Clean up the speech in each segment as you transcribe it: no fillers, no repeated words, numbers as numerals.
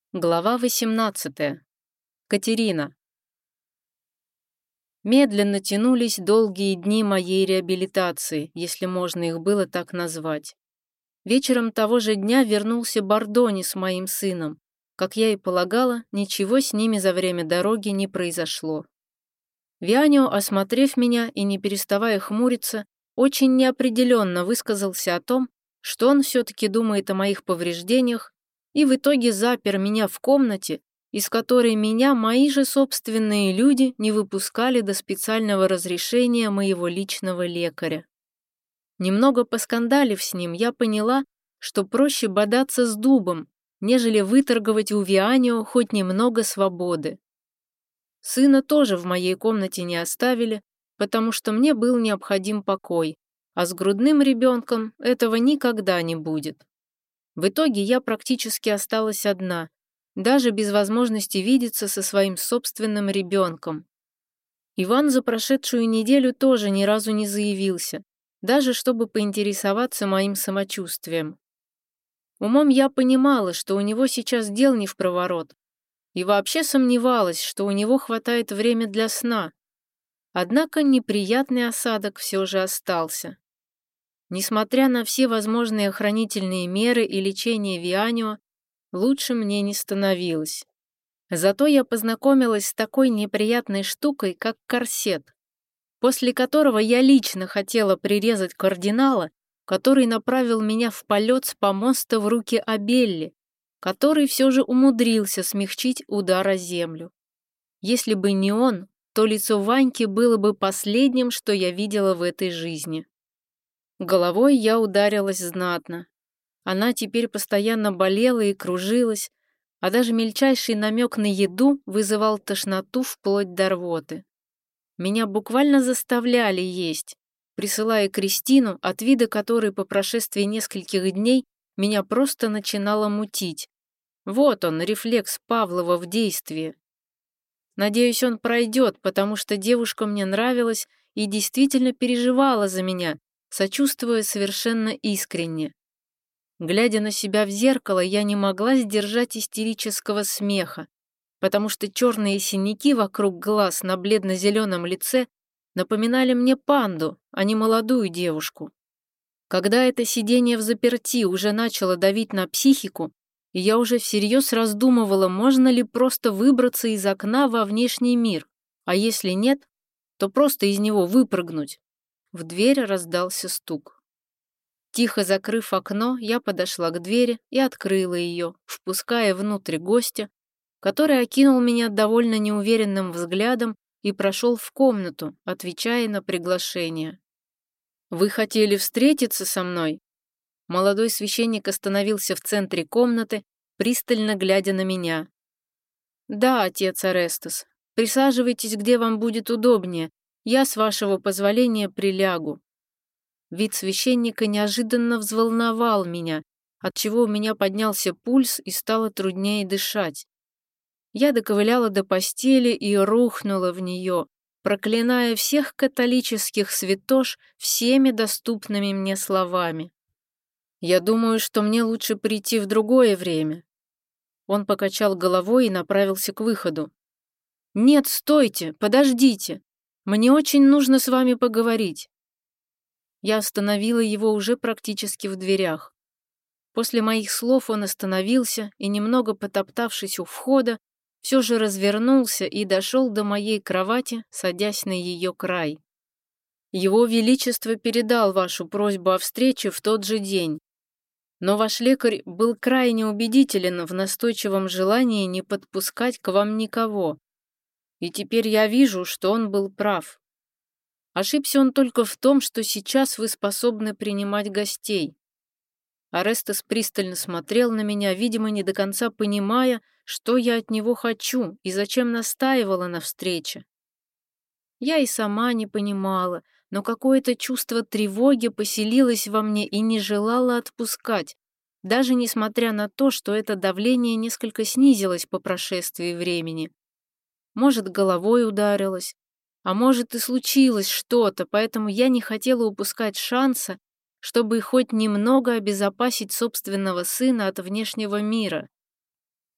Глава 18. Катерина. Медленно тянулись долгие дни моей реабилитации, если можно их было так назвать. Вечером того же дня вернулся Бардони с моим сыном. Как я и полагала, ничего с ними за время дороги не произошло. Вианио, осмотрев меня и не переставая хмуриться, очень неопределенно высказался о том, что он все-таки думает о моих повреждениях, и в итоге запер меня в комнате, из которой меня мои же собственные люди не выпускали до специального разрешения моего личного лекаря. Немного поскандалив с ним, я поняла, что проще бодаться с дубом, нежели выторговать у Вианио хоть немного свободы. Сына тоже в моей комнате не оставили, потому что мне был необходим покой, а с грудным ребенком этого никогда не будет. В итоге я практически осталась одна, даже без возможности видеться со своим собственным ребенком. Иван за прошедшую неделю тоже ни разу не заявился, даже чтобы поинтересоваться моим самочувствием. Умом я понимала, что у него сейчас дел не впроворот, и вообще сомневалась, что у него хватает времени для сна. Однако неприятный осадок все же остался. Несмотря на все возможные охранительные меры и лечение Вианио, лучше мне не становилось. Зато я познакомилась с такой неприятной штукой, как корсет, после которого я лично хотела прирезать кардинала, который направил меня в полет с помоста в руки Абелли, который все же умудрился смягчить удар о землю. Если бы не он, то лицо Ваньки было бы последним, что я видела в этой жизни. Головой я ударилась знатно. Она теперь постоянно болела и кружилась, а даже мельчайший намек на еду вызывал тошноту вплоть до рвоты. Меня буквально заставляли есть, присылая Кристину, от вида которой по прошествии нескольких дней меня просто начинало мутить. Вот он, рефлекс Павлова в действии. Надеюсь, он пройдет, потому что девушка мне нравилась и действительно переживала за меня, сочувствуя совершенно искренне. Глядя на себя в зеркало, я не могла сдержать истерического смеха, потому что черные синяки вокруг глаз на бледно-зеленом лице напоминали мне панду, а не молодую девушку. Когда это сидение взаперти уже начало давить на психику, и я уже всерьез раздумывала, можно ли просто выбраться из окна во внешний мир, а если нет, то просто из него выпрыгнуть. В дверь раздался стук. Тихо закрыв окно, я подошла к двери и открыла ее, впуская внутрь гостя, который окинул меня довольно неуверенным взглядом и прошел в комнату, отвечая на приглашение. «Вы хотели встретиться со мной?» Молодой священник остановился в центре комнаты, пристально глядя на меня. «Да, отец Орестес, присаживайтесь, где вам будет удобнее. Я, с вашего позволения, прилягу». Вид священника неожиданно взволновал меня, отчего у меня поднялся пульс и стало труднее дышать. Я доковыляла до постели и рухнула в нее, проклиная всех католических святош всеми доступными мне словами. «Я думаю, что мне лучше прийти в другое время». Он покачал головой и направился к выходу. «Нет, стойте, подождите. Мне очень нужно с вами поговорить». Я остановила его уже практически в дверях. После моих слов он остановился и, немного потоптавшись у входа, все же развернулся и дошел до моей кровати, садясь на ее край. «Его Величество передал вашу просьбу о встрече в тот же день, но ваш лекарь был крайне убедителен в настойчивом желании не подпускать к вам никого, и теперь я вижу, что он был прав. Ошибся он только в том, что сейчас вы способны принимать гостей». Орестес пристально смотрел на меня, видимо, не до конца понимая, что я от него хочу и зачем настаивала на встрече. Я и сама не понимала, но какое-то чувство тревоги поселилось во мне и не желало отпускать, даже несмотря на то, что это давление несколько снизилось по прошествии времени. Может, головой ударилась, а может и случилось что-то, поэтому я не хотела упускать шанса, чтобы хоть немного обезопасить собственного сына от внешнего мира.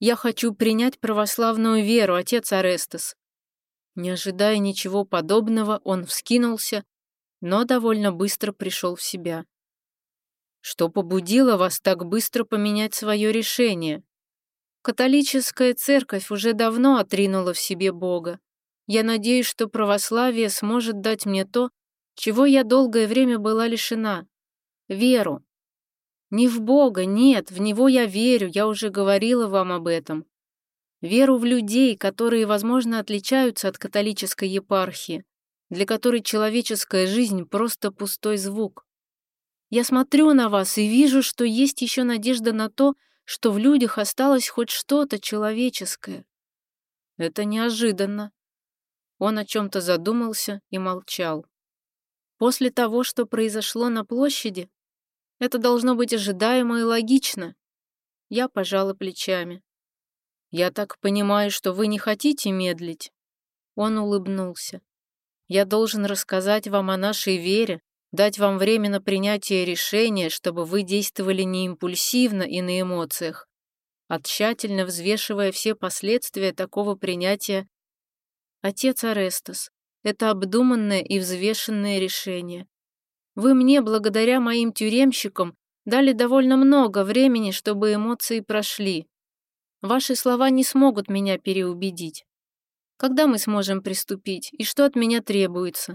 Я хочу принять православную веру, отец Орестес». Не ожидая ничего подобного, он вскинулся, но довольно быстро пришел в себя. «Что побудило вас так быстро поменять свое решение? Католическая церковь уже давно отринула в себе Бога. Я надеюсь, что православие сможет дать мне то, чего я долгое время была лишена — веру. Не в Бога, нет, в Него я верю, я уже говорила вам об этом. Веру в людей, которые, возможно, отличаются от католической епархии, для которой человеческая жизнь — просто пустой звук. Я смотрю на вас и вижу, что есть еще надежда на то, что в людях осталось хоть что-то человеческое. Это неожиданно. Он о чем-то задумался и молчал. После того, что произошло на площади, это должно быть ожидаемо и логично. Я пожала плечами. «Я так понимаю, что вы не хотите медлить?» Он улыбнулся. «Я должен рассказать вам о нашей вере, дать вам время на принятие решения, чтобы вы действовали не импульсивно и на эмоциях, а тщательно взвешивая все последствия такого принятия. Отец Орестес, это обдуманное и взвешенное решение. Вы мне, благодаря моим тюремщикам, дали довольно много времени, чтобы эмоции прошли. Ваши слова не смогут меня переубедить. Когда мы сможем приступить, и что от меня требуется?»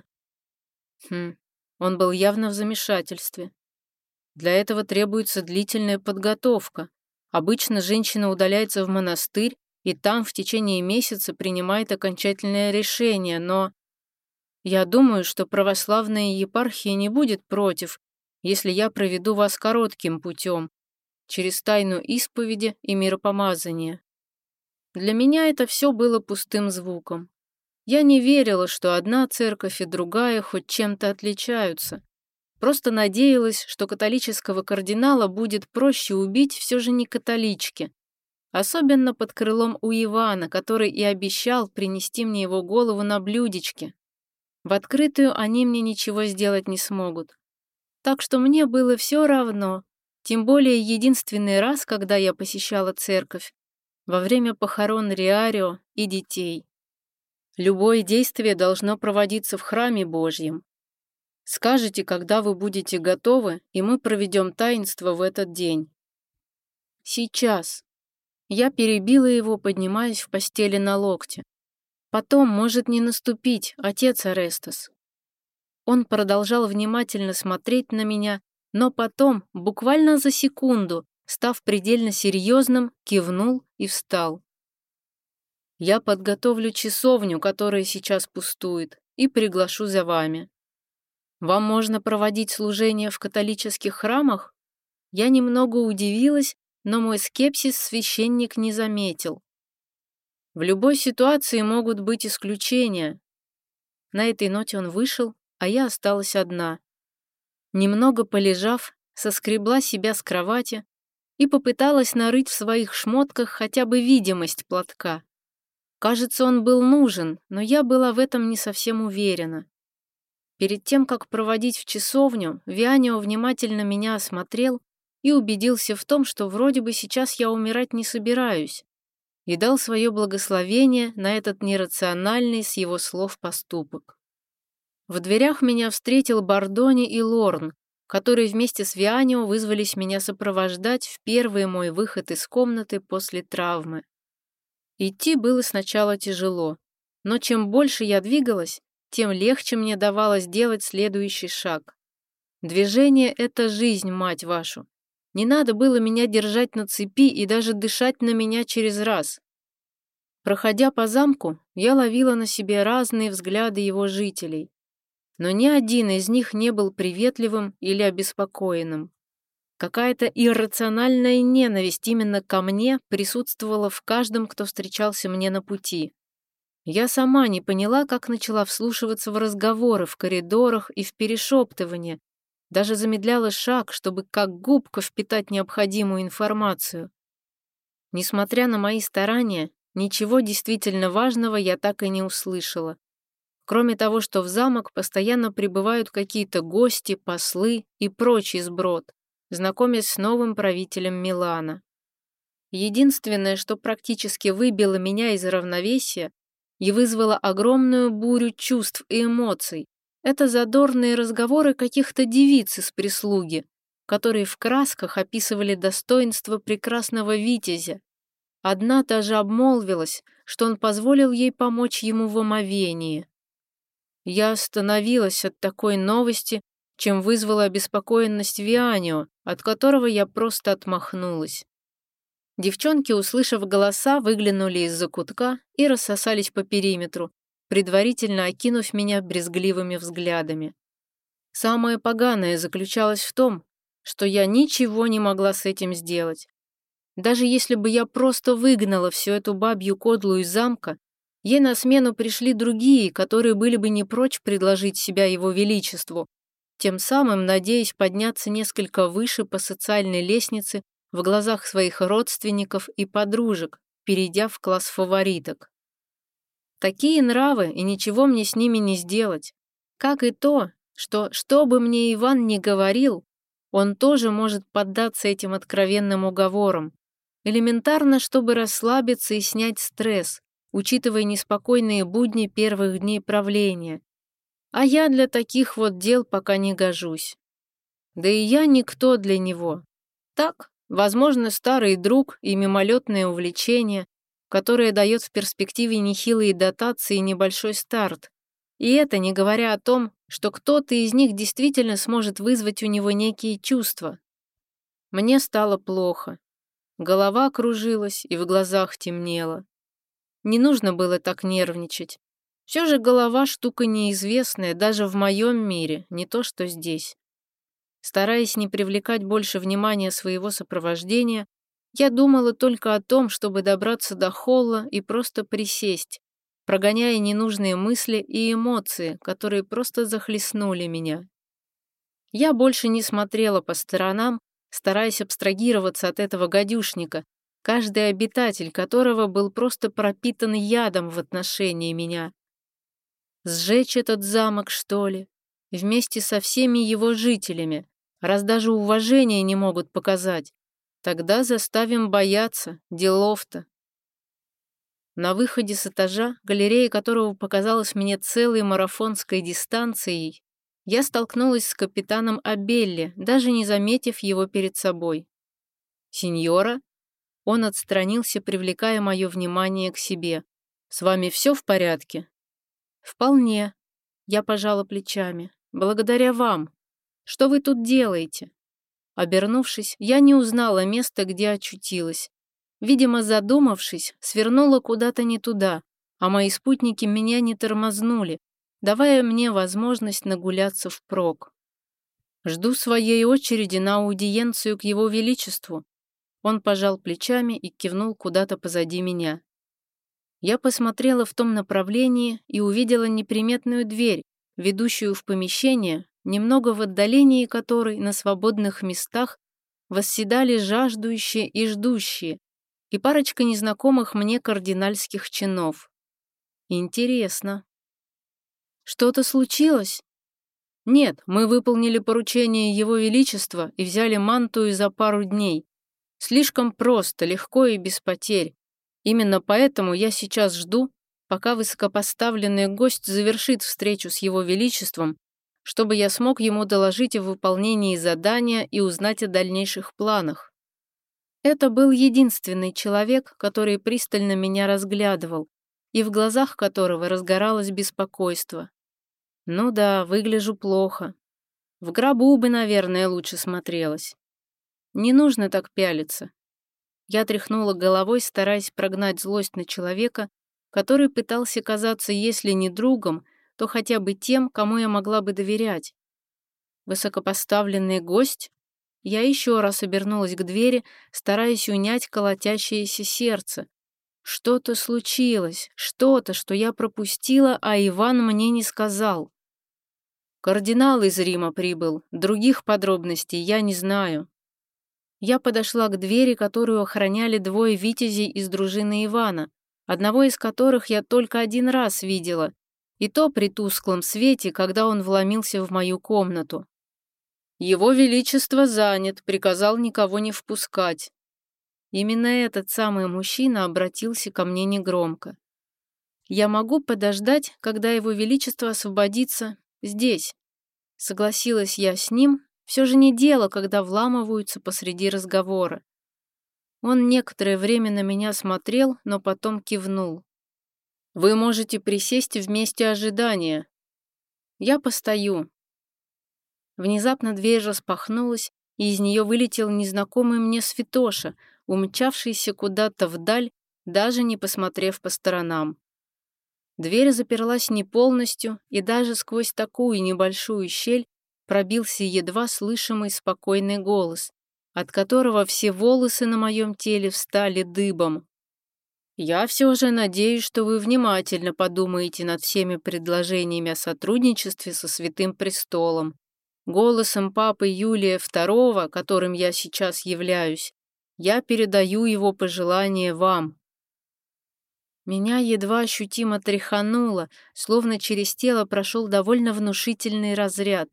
Он был явно в замешательстве. Для этого требуется длительная подготовка. Обычно женщина удаляется в монастырь и там в течение месяца принимает окончательное решение, но я думаю, что православная епархия не будет против, если я проведу вас коротким путем, через тайну исповеди и миропомазания. Для меня это все было пустым звуком. Я не верила, что одна церковь и другая хоть чем-то отличаются. Просто надеялась, что католического кардинала будет проще убить все же не католички. Особенно под крылом у Ивана, который и обещал принести мне его голову на блюдечке. В открытую они мне ничего сделать не смогут. Так что мне было все равно, тем более единственный раз, когда я посещала церковь, во время похорон Риарио и детей. Любое действие должно проводиться в храме Божьем. Скажите, когда вы будете готовы, и мы проведем таинство в этот день. Сейчас. Я перебила его, поднимаясь в постели на локте. Потом может не наступить, отец Орестес. Он продолжал внимательно смотреть на меня, но потом, буквально за секунду, став предельно серьезным, кивнул и встал. Я подготовлю часовню, которая сейчас пустует, и приглашу за вами. Вам можно проводить служение в католических храмах? Я немного удивилась, но мой скепсис священник не заметил. В любой ситуации могут быть исключения. На этой ноте он вышел, а я осталась одна. Немного полежав, соскребла себя с кровати и попыталась нарыть в своих шмотках хотя бы видимость платка. Кажется, он был нужен, но я была в этом не совсем уверена. Перед тем, как проводить в часовню, Вианио внимательно меня осмотрел и убедился в том, что вроде бы сейчас я умирать не собираюсь, и дал свое благословение на этот нерациональный с его слов поступок. В дверях меня встретил Бардони и Лорн, которые вместе с Вианио вызвались меня сопровождать в первый мой выход из комнаты после травмы. Идти было сначала тяжело, но чем больше я двигалась, тем легче мне давалось делать следующий шаг. Движение — это жизнь, мать вашу. Не надо было меня держать на цепи и даже дышать на меня через раз. Проходя по замку, я ловила на себе разные взгляды его жителей, но ни один из них не был приветливым или обеспокоенным. Какая-то иррациональная ненависть именно ко мне присутствовала в каждом, кто встречался мне на пути. Я сама не поняла, как начала вслушиваться в разговоры в коридорах и в перешептывания, даже замедляла шаг, чтобы как губка впитать необходимую информацию. Несмотря на мои старания, ничего действительно важного я так и не услышала. Кроме того, что в замок постоянно прибывают какие-то гости, послы и прочий сброд, знакомясь с новым правителем Милана. Единственное, что практически выбило меня из равновесия и вызвало огромную бурю чувств и эмоций, это задорные разговоры каких-то девиц из прислуги, которые в красках описывали достоинство прекрасного витязя. Одна даже обмолвилась, что он позволил ей помочь ему в омовении. Я остановилась от такой новости, чем вызвала обеспокоенность Вианио, от которого я просто отмахнулась. Девчонки, услышав голоса, выглянули из-за кутка и рассосались по периметру, предварительно окинув меня брезгливыми взглядами. Самое поганое заключалось в том, что я ничего не могла с этим сделать. Даже если бы я просто выгнала всю эту бабью кодлу из замка, ей на смену пришли другие, которые были бы не прочь предложить себя его величеству, тем самым надеясь подняться несколько выше по социальной лестнице в глазах своих родственников и подружек, перейдя в класс фавориток. Такие нравы, и ничего мне с ними не сделать. Как и то, что бы мне Иван ни говорил, он тоже может поддаться этим откровенным уговорам. Элементарно, чтобы расслабиться и снять стресс, учитывая неспокойные будни первых дней правления. А я для таких вот дел пока не гожусь. Да и я никто для него. Так, возможно, старый друг и мимолетное увлечение, которое дает в перспективе нехилые дотации и небольшой старт. И это не говоря о том, что кто-то из них действительно сможет вызвать у него некие чувства. Мне стало плохо. Голова кружилась и в глазах темнело. Не нужно было так нервничать. Все же голова штука неизвестная даже в моем мире, не то что здесь. Стараясь не привлекать больше внимания своего сопровождения, я думала только о том, чтобы добраться до холла и просто присесть, прогоняя ненужные мысли и эмоции, которые просто захлестнули меня. Я больше не смотрела по сторонам, стараясь абстрагироваться от этого гадюшника, каждый обитатель которого был просто пропитан ядом в отношении меня. Сжечь этот замок, что ли? Вместе со всеми его жителями, раз даже уважения не могут показать. Тогда заставим бояться, делов-то. На выходе с этажа, галерея которого показалась мне целой марафонской дистанцией, я столкнулась с капитаном Абелли, даже не заметив его перед собой. «Сеньора?» Он отстранился, привлекая мое внимание к себе. «С вами все в порядке?» «Вполне», — я пожала плечами. «Благодаря вам. Что вы тут делаете?» Обернувшись, я не узнала место, где очутилась. Видимо, задумавшись, свернула куда-то не туда, а мои спутники меня не тормознули, давая мне возможность нагуляться впрок. Жду своей очереди на аудиенцию к его величеству. Он пожал плечами и кивнул куда-то позади меня. Я посмотрела в том направлении и увидела неприметную дверь, ведущую в помещение, немного в отдалении которой на свободных местах восседали жаждущие и ждущие, и парочка незнакомых мне кардинальских чинов. Интересно. Что-то случилось? Нет, мы выполнили поручение Его Величества и взяли мантую за пару дней. Слишком просто, легко и без потерь. Именно поэтому я сейчас жду, пока высокопоставленный гость завершит встречу с Его Величеством, чтобы я смог ему доложить о выполнении задания и узнать о дальнейших планах. Это был единственный человек, который пристально меня разглядывал, и в глазах которого разгоралось беспокойство. Ну да, выгляжу плохо. В гробу бы, наверное, лучше смотрелась. Не нужно так пялиться. Я тряхнула головой, стараясь прогнать злость на человека, который пытался казаться, если не другом, то хотя бы тем, кому я могла бы доверять. Высокопоставленный гость? Я еще раз обернулась к двери, стараясь унять колотящееся сердце. Что-то случилось, что-то, что я пропустила, а Иван мне не сказал. Кардинал из Рима прибыл, других подробностей я не знаю. Я подошла к двери, которую охраняли двое витязей из дружины Ивана, одного из которых я только один раз видела, и то при тусклом свете, когда он вломился в мою комнату. Его Величество занят, приказал никого не впускать. Именно этот самый мужчина обратился ко мне негромко. «Я могу подождать, когда его величество освободится здесь». Согласилась я с ним, все же не дело, когда вламываются посреди разговора. Он некоторое время на меня смотрел, но потом кивнул. «Вы можете присесть в месте ожидания. Я постою». Внезапно дверь распахнулась, и из нее вылетел незнакомый мне святоша, умчавшийся куда-то вдаль, даже не посмотрев по сторонам. Дверь заперлась не полностью, и даже сквозь такую небольшую щель пробился едва слышимый спокойный голос, от которого все волосы на моем теле встали дыбом. «Я все же надеюсь, что вы внимательно подумаете над всеми предложениями о сотрудничестве со Святым Престолом. Голосом папы Юлия II, которым я сейчас являюсь, я передаю его пожелание вам». Меня едва ощутимо тряхануло, словно через тело прошел довольно внушительный разряд.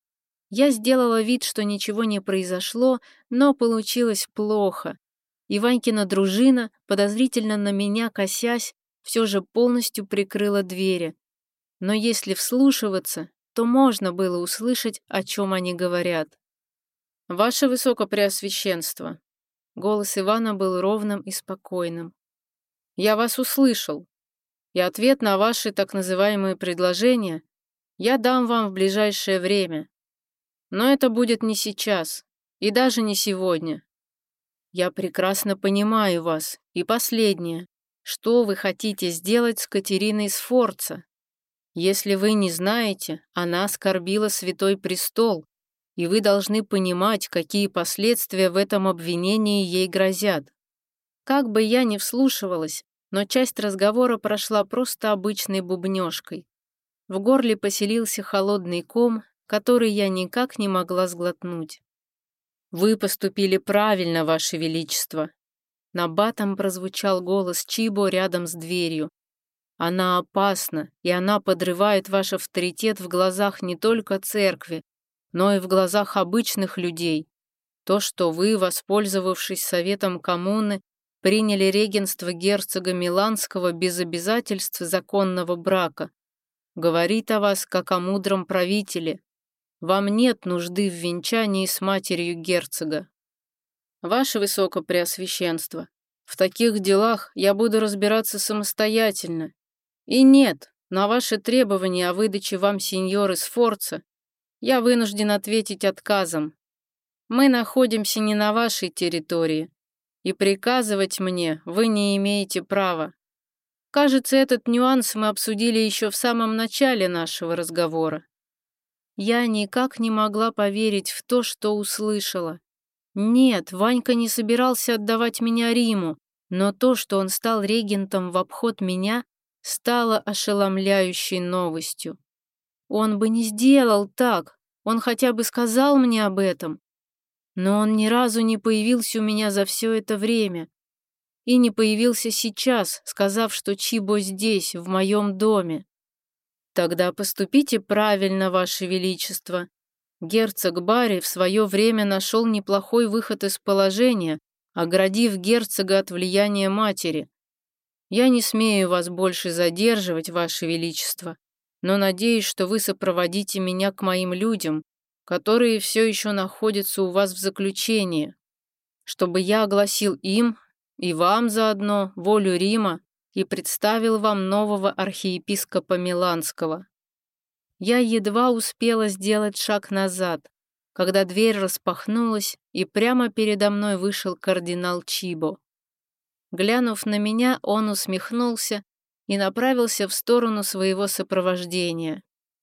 Я сделала вид, что ничего не произошло, но получилось плохо. И Ванькина дружина, подозрительно на меня косясь, все же полностью прикрыла двери. Но если вслушиваться, то можно было услышать, о чем они говорят. «Ваше Высокопреосвященство!» Голос Ивана был ровным и спокойным. «Я вас услышал, и ответ на ваши так называемые предложения я дам вам в ближайшее время. Но это будет не сейчас, и даже не сегодня. Я прекрасно понимаю вас. И последнее. Что вы хотите сделать с Катериной Сфорца? Если вы не знаете, она оскорбила Святой Престол, и вы должны понимать, какие последствия в этом обвинении ей грозят. Как бы я ни вслушивалась, но часть разговора прошла просто обычной бубнёжкой. В горле поселился холодный ком, который я никак не могла сглотнуть. «Вы поступили правильно, Ваше Величество!» Набатом прозвучал голос Чибо рядом с дверью. «Она опасна, и она подрывает ваш авторитет в глазах не только церкви, но и в глазах обычных людей. То, что вы, воспользовавшись советом коммуны, приняли регенство герцога Миланского без обязательств законного брака, говорит о вас как о мудром правителе. Вам нет нужды в венчании с матерью герцога. Ваше Высокопреосвященство, в таких делах я буду разбираться самостоятельно. И нет, на ваши требования о выдаче вам сеньоры Сфорца я вынужден ответить отказом. Мы находимся не на вашей территории, и приказывать мне вы не имеете права. Кажется, этот нюанс мы обсудили еще в самом начале нашего разговора. Я никак не могла поверить в то, что услышала. Нет, Ванька не собирался отдавать меня Риму, но то, что он стал регентом в обход меня, стало ошеломляющей новостью. Он бы не сделал так, он хотя бы сказал мне об этом. Но он ни разу не появился у меня за все это время. И не появился сейчас, сказав, что Чибо здесь, в моем доме. Тогда поступите правильно, Ваше Величество. Герцог Барри в свое время нашел неплохой выход из положения, оградив герцога от влияния матери. Я не смею вас больше задерживать, Ваше Величество, но надеюсь, что вы сопроводите меня к моим людям, которые все еще находятся у вас в заключении, чтобы я огласил им и вам заодно волю Рима и представил вам нового архиепископа Миланского. Я едва успела сделать шаг назад, когда дверь распахнулась, и прямо передо мной вышел кардинал Чибо. Глянув на меня, он усмехнулся и направился в сторону своего сопровождения.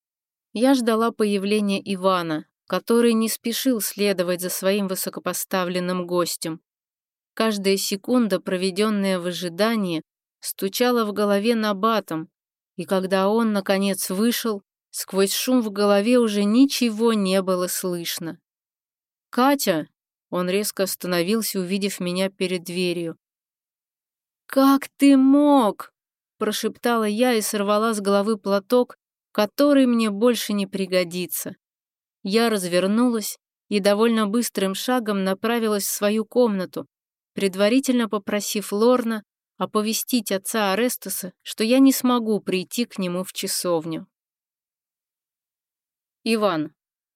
Я ждала появления Ивана, который не спешил следовать за своим высокопоставленным гостем. Каждая секунда, проведенная в ожидании, стучала в голове набатом, и когда он, наконец, вышел, сквозь шум в голове уже ничего не было слышно. «Катя!» — он резко остановился, увидев меня перед дверью. «Как ты мог?» — прошептала я и сорвала с головы платок, который мне больше не пригодится. Я развернулась и довольно быстрым шагом направилась в свою комнату, предварительно попросив Лорна оповестить отца Арестаса, что я не смогу прийти к нему в часовню. Иван.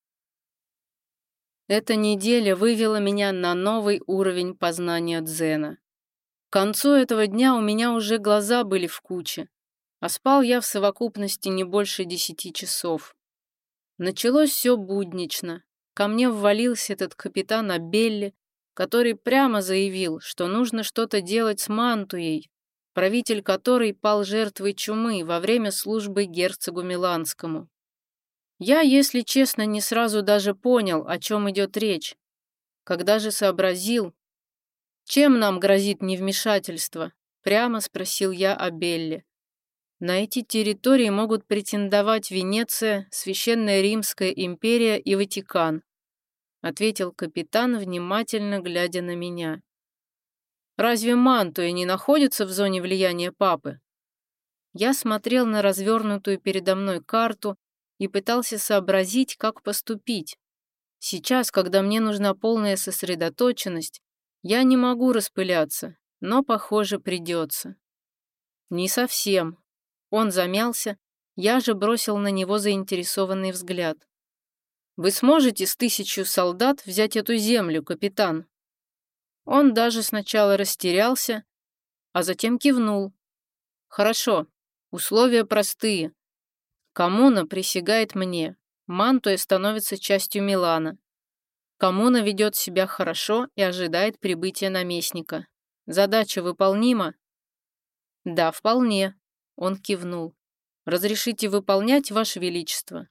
Эта неделя вывела меня на новый уровень познания дзена. К концу этого дня у меня уже глаза были в куче, а спал я в совокупности не больше 10 часов. Началось все буднично. Ко мне ввалился этот капитан Абелли, который прямо заявил, что нужно что-то делать с Мантуей, правитель которой пал жертвой чумы во время службы герцогу Миланскому. Я, если честно, не сразу даже понял, о чем идет речь. Когда же сообразил, чем нам грозит невмешательство, прямо спросил я Абелли. На эти территории могут претендовать Венеция, Священная Римская империя и Ватикан, ответил капитан, внимательно глядя на меня. Разве Мантуя не находится в зоне влияния папы? Я смотрел на развернутую передо мной карту и пытался сообразить, как поступить. Сейчас, когда мне нужна полная сосредоточенность, я не могу распыляться, но, похоже, придется. Не совсем. Он замялся, я же бросил на него заинтересованный взгляд. «Вы сможете с 1000 солдат взять эту землю, капитан?» Он даже сначала растерялся, а затем кивнул. «Хорошо, условия простые. Коммуна присягает мне, Мантуя становится частью Милана. Коммуна ведет себя хорошо и ожидает прибытия наместника. Задача выполнима?» «Да, вполне», — он кивнул. «Разрешите выполнять, Ваше Величество?»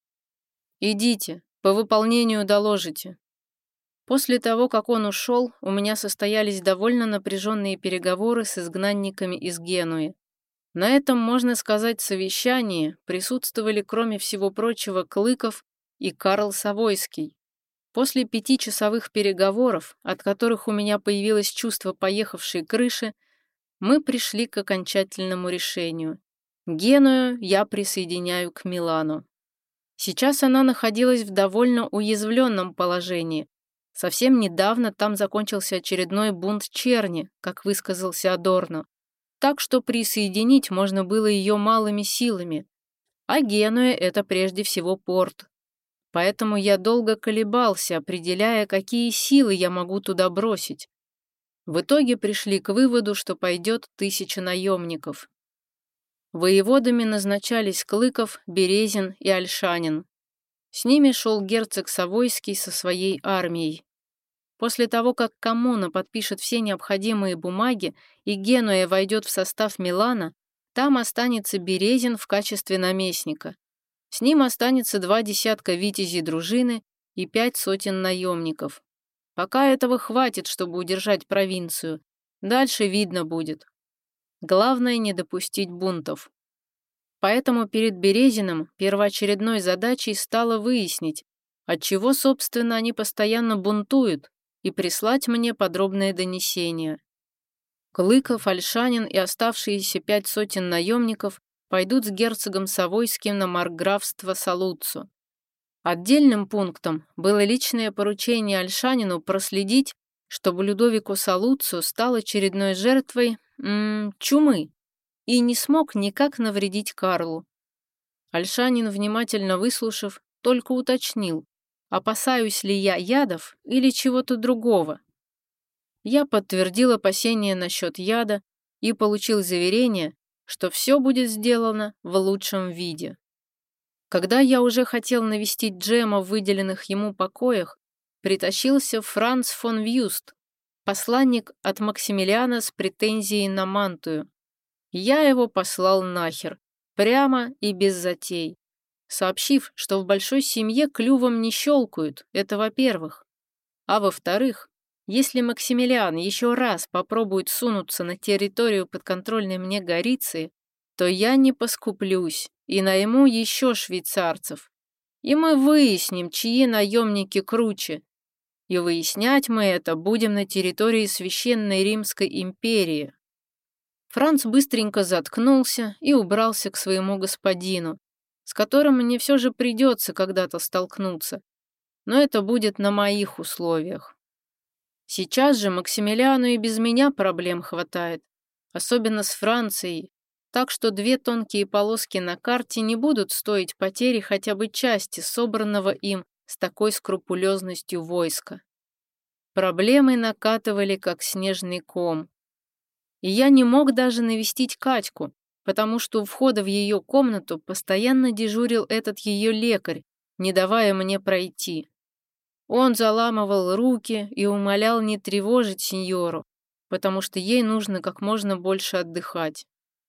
«Идите, по выполнению доложите». После того, как он ушел, у меня состоялись довольно напряженные переговоры с изгнанниками из Генуи. На этом, можно сказать, совещании присутствовали, кроме всего прочего, Клыков и Карл Савойский. После 5-часовых переговоров, от которых у меня появилось чувство поехавшей крыши, мы пришли к окончательному решению. Геную я присоединяю к Милану. Сейчас она находилась в довольно уязвленном положении. Совсем недавно там закончился очередной бунт черни, как высказался Адорно. Так что присоединить можно было ее малыми силами. А Генуя — это прежде всего порт. Поэтому я долго колебался, определяя, какие силы я могу туда бросить. В итоге пришли к выводу, что пойдет 1000 наемников. Воеводами назначались Клыков, Березин и Ольшанин. С ними шел герцог Савойский со своей армией. После того, как коммуна подпишет все необходимые бумаги и Генуя войдет в состав Милана, там останется Березин в качестве наместника. С ним останется 2 десятка витязей дружины и 5 сотен наемников. Пока этого хватит, чтобы удержать провинцию. Дальше видно будет. Главное не допустить бунтов. Поэтому перед Березиным первоочередной задачей стало выяснить, отчего, собственно, они постоянно бунтуют, и прислать мне подробное донесение. Клыков, Ольшанин и оставшиеся 5 сотен наемников пойдут с герцогом Савойским на маркграфство Салуццо. Отдельным пунктом было личное поручение Ольшанину проследить, чтобы Людовико Салуццо стал очередной жертвой чумы и не смог никак навредить Карлу. Ольшанин, внимательно выслушав, только уточнил, опасаюсь ли я ядов или чего-то другого. Я подтвердил опасения насчет яда и получил заверение, что все будет сделано в лучшем виде. Когда я уже хотел навестить Джема в выделенных ему покоях, притащился Франц фон Вьюст, посланник от Максимилиана с претензией на Мантую. Я его послал нахер, прямо и без затей, сообщив, что в большой семье клювом не щелкают, это во-первых. А во-вторых, если Максимилиан еще раз попробует сунуться на территорию подконтрольной мне Гориции, то я не поскуплюсь и найму еще швейцарцев. И мы выясним, чьи наемники круче. И выяснять мы это будем на территории Священной Римской империи. Франц быстренько заткнулся и убрался к своему господину, с которым мне все же придется когда-то столкнуться. Но это будет на моих условиях. Сейчас же Максимилиану и без меня проблем хватает, особенно с Францией, так что 2 тонкие полоски на карте не будут стоить потери хотя бы части собранного им с такой скрупулезностью войска. Проблемы накатывали, как снежный ком. И я не мог даже навестить Катьку, потому что у входа в ее комнату постоянно дежурил этот ее лекарь, не давая мне пройти. Он заламывал руки и умолял не тревожить сеньору, потому что ей нужно как можно больше отдыхать.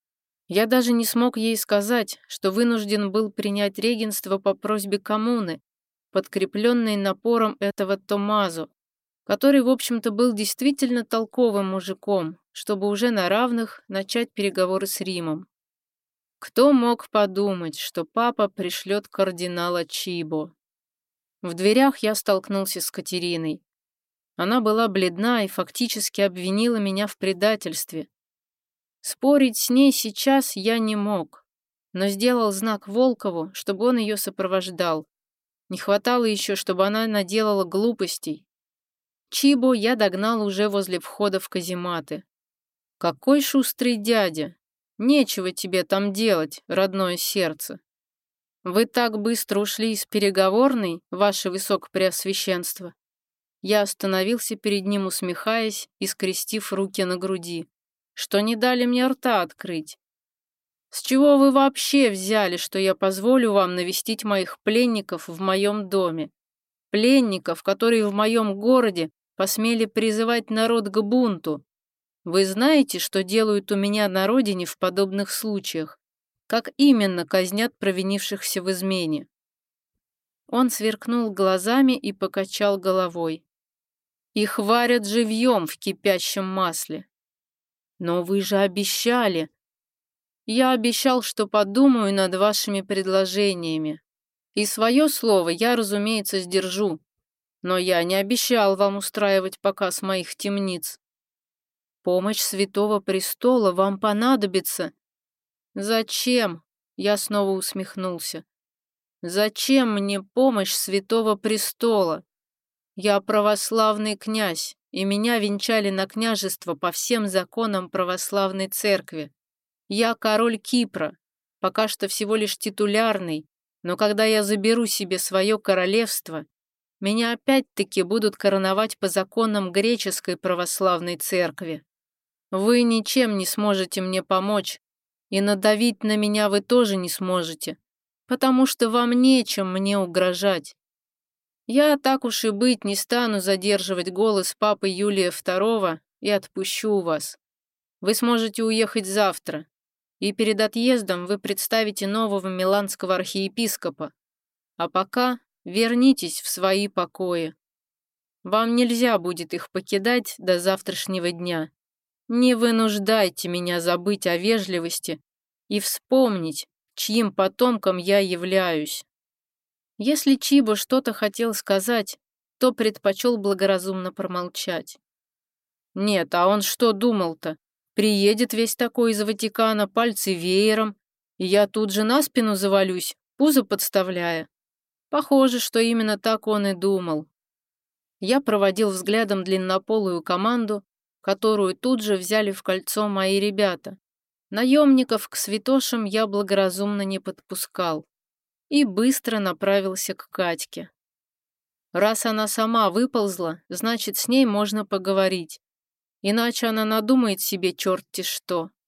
Я даже не смог ей сказать, что вынужден был принять регенство по просьбе коммуны, подкрепленной напором этого Томмазо, который, в общем-то, был действительно толковым мужиком, чтобы уже на равных начать переговоры с Римом. Кто мог подумать, что папа пришлет кардинала Чибо? В дверях я столкнулся с Катериной. Она была бледна и фактически обвинила меня в предательстве. Спорить с ней сейчас я не мог, но сделал знак Волкову, чтобы он ее сопровождал. Не хватало еще, чтобы она наделала глупостей. Чибо я догнал уже возле входа в казематы. «Какой шустрый дядя! Нечего тебе там делать, родное сердце! Вы так быстро ушли из переговорной, ваше высокопреосвященство!» Я остановился перед ним, усмехаясь и скрестив руки на груди, что не дали мне рта открыть. «С чего вы вообще взяли, что я позволю вам навестить моих пленников в моем доме? Пленников, которые в моем городе посмели призывать народ к бунту. Вы знаете, что делают у меня на родине в подобных случаях? Как именно казнят провинившихся в измене?» Он сверкнул глазами и покачал головой. «Их варят живьем в кипящем масле». «Но вы же обещали...» «Я обещал, что подумаю над вашими предложениями. И свое слово я, разумеется, сдержу. Но я не обещал вам устраивать показ моих темниц. Помощь Святого Престола вам понадобится». «Зачем?» — я снова усмехнулся. «Зачем мне помощь Святого Престола? Я православный князь, и меня венчали на княжество по всем законам православной церкви. Я король Кипра, пока что всего лишь титулярный, но когда я заберу себе свое королевство, меня опять-таки будут короновать по законам греческой православной церкви. Вы ничем не сможете мне помочь, и надавить на меня вы тоже не сможете, потому что вам нечем мне угрожать. Я, так уж и быть, не стану задерживать голос папы Юлия II и отпущу вас. Вы сможете уехать завтра, и перед отъездом вы представите нового миланского архиепископа. А пока вернитесь в свои покои. Вам нельзя будет их покидать до завтрашнего дня. Не вынуждайте меня забыть о вежливости и вспомнить, чьим потомком я являюсь». Если Чибо что-то хотел сказать, то предпочел благоразумно промолчать. Нет, а он что думал-то? Приедет весь такой из Ватикана, пальцы веером, и я тут же на спину завалюсь, пузо подставляя. Похоже, что именно так он и думал. Я проводил взглядом длиннополую команду, которую тут же взяли в кольцо мои ребята. Наемников к святошам я благоразумно не подпускал и быстро направился к Катьке. Раз она сама выползла, значит, с ней можно поговорить. Иначе она надумает себе черти что.